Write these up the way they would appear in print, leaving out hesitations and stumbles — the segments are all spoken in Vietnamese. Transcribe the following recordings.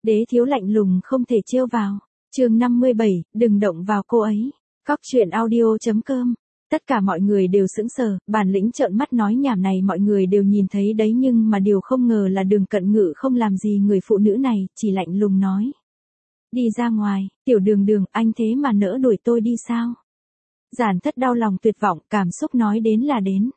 Đế thiếu lạnh lùng không thể trêu vào. Chương 57, đừng động vào cô ấy. Cóc truyện audio.com. Tất cả mọi người đều sững sờ, bản lĩnh trợn mắt nói nhảm này mọi người đều nhìn thấy đấy, nhưng mà điều không ngờ là Đường Cận Ngự không làm gì người phụ nữ này, chỉ lạnh lùng nói. Đi ra ngoài, tiểu Đường Đường, anh thế mà nỡ đuổi tôi đi sao? Giản Thất đau lòng tuyệt vọng, cảm xúc nói đến là đến.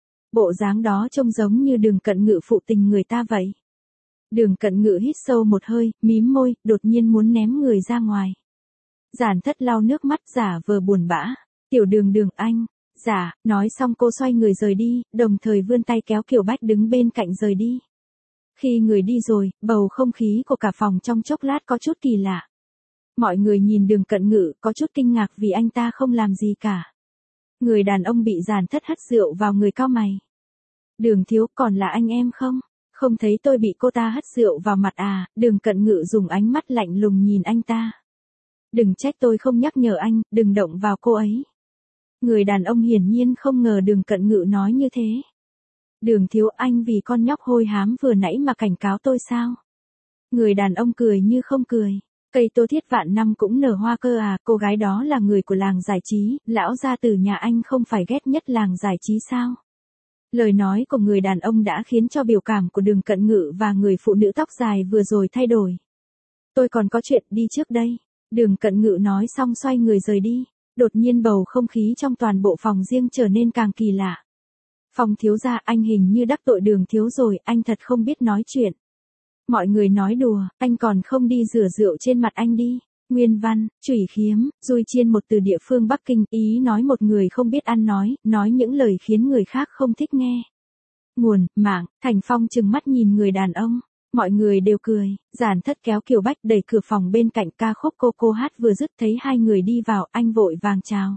Bộ dáng đó trông giống như Đường Cận Ngự phụ tình người ta vậy. Đường Cận Ngự hít sâu một hơi, mím môi, đột nhiên muốn ném người ra ngoài. Giản Thất lau nước mắt giả vờ buồn bã. Tiểu Đường Đường anh. Dạ, nói xong cô xoay người rời đi, đồng thời vươn tay kéo Kiều Bách đứng bên cạnh rời đi. Khi người đi rồi, bầu không khí của cả phòng trong chốc lát có chút kỳ lạ. Mọi người nhìn Đường Cận Ngự có chút kinh ngạc vì anh ta không làm gì cả. Người đàn ông bị Giản Thất hất rượu vào người cau mày. Đường thiếu, còn là anh em không? Không thấy tôi bị cô ta hất rượu vào mặt à? Đường Cận Ngự dùng ánh mắt lạnh lùng nhìn anh ta. Đừng trách tôi không nhắc nhở anh, đừng động vào cô ấy. Người đàn ông hiển nhiên không ngờ Đường Cận Ngự nói như thế. Đường thiếu, anh vì con nhóc hôi hám vừa nãy mà cảnh cáo tôi sao? Người đàn ông cười như không cười. Cây tô thiết vạn năm cũng nở hoa cơ à, cô gái đó là người của làng giải trí, lão gia tử nhà anh không phải ghét nhất làng giải trí sao? Lời nói của người đàn ông đã khiến cho biểu cảm của Đường Cận Ngự và người phụ nữ tóc dài vừa rồi thay đổi. Tôi còn có chuyện đi trước đây. Đường Cận Ngự nói xong xoay người rời đi. Đột nhiên bầu không khí trong toàn bộ phòng riêng trở nên càng kỳ lạ. Phòng thiếu gia, anh hình như đắc tội Đường thiếu rồi, anh thật không biết nói chuyện. Mọi người nói đùa, anh còn không đi rửa rượu trên mặt anh đi. Nguyên văn, Chủy Khiếm, Dui Chiên, một từ địa phương Bắc Kinh, ý nói một người không biết ăn nói những lời khiến người khác không thích nghe. Nguồn, mạng, Thành Phong trừng mắt nhìn người đàn ông. Mọi người đều cười, Giản Thất kéo Kiều Bách đẩy cửa phòng bên cạnh, ca khúc cô hát vừa dứt thấy hai người đi vào, anh vội vàng chào.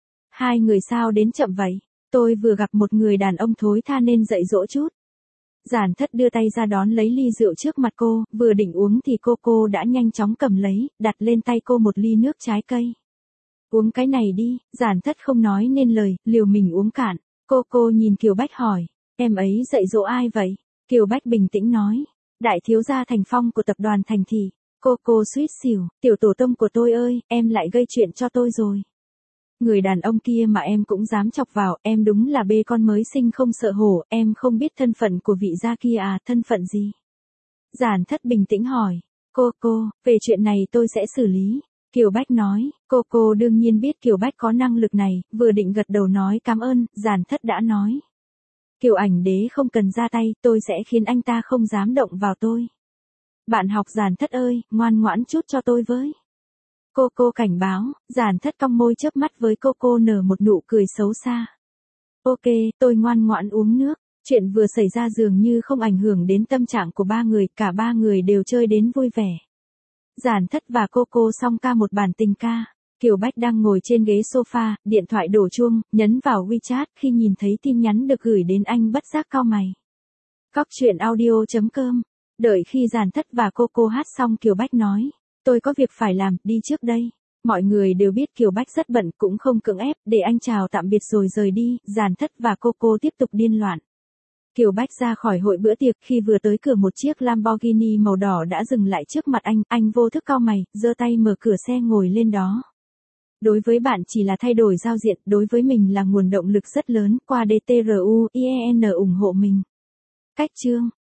Hai người sao đến chậm vậy? Tôi vừa gặp một người đàn ông thối tha nên dạy dỗ chút. Giản Thất đưa tay ra đón lấy ly rượu trước mặt cô, vừa định uống thì cô đã nhanh chóng cầm lấy, đặt lên tay cô một ly nước trái cây. Uống cái này đi. Giản Thất không nói nên lời, liều mình uống cạn. Cô nhìn Kiều Bách hỏi, em ấy dạy dỗ ai vậy? Kiều Bách bình tĩnh nói, đại thiếu gia Thành Phong của tập đoàn Thành Thị. Cô suýt xỉu, tiểu tổ tông của tôi ơi, em lại gây chuyện cho tôi rồi. Người đàn ông kia mà em cũng dám chọc vào, em đúng là bê con mới sinh không sợ hổ, em không biết thân phận của vị gia kia à, thân phận gì? Giản Thất bình tĩnh hỏi, cô, về chuyện này tôi sẽ xử lý. Kiều Bách nói, cô đương nhiên biết Kiều Bách có năng lực này, vừa định gật đầu nói cảm ơn, Giản Thất đã nói. Kiều Ảnh Đế không cần ra tay, tôi sẽ khiến anh ta không dám động vào tôi. Bạn học Giản Thất ơi, ngoan ngoãn chút cho tôi với. Cô cảnh báo. Giản Thất cong môi chớp mắt với cô nở một nụ cười xấu xa. Ok, tôi ngoan ngoãn uống nước. Chuyện vừa xảy ra dường như không ảnh hưởng đến tâm trạng của ba người, cả ba người đều chơi đến vui vẻ. Giản Thất và cô song ca một bản tình ca. Kiều Bách đang ngồi trên ghế sofa, điện thoại đổ chuông, nhấn vào WeChat, khi nhìn thấy tin nhắn được gửi đến anh bất giác cau mày. Cóc truyện audio.com. Đợi khi Giản Thất và cô hát xong, Kiều Bách nói, tôi có việc phải làm, đi trước đây. Mọi người đều biết Kiều Bách rất bận, cũng không cưỡng ép, để anh chào tạm biệt rồi rời đi. Giản Thất và cô tiếp tục điên loạn. Kiều Bách ra khỏi hội bữa tiệc, khi vừa tới cửa một chiếc Lamborghini màu đỏ đã dừng lại trước mặt anh vô thức cau mày, giơ tay mở cửa xe ngồi lên đó. Đối với bạn chỉ là thay đổi giao diện, đối với mình là nguồn động lực rất lớn, qua DTRUIEN ủng hộ mình. Cách chương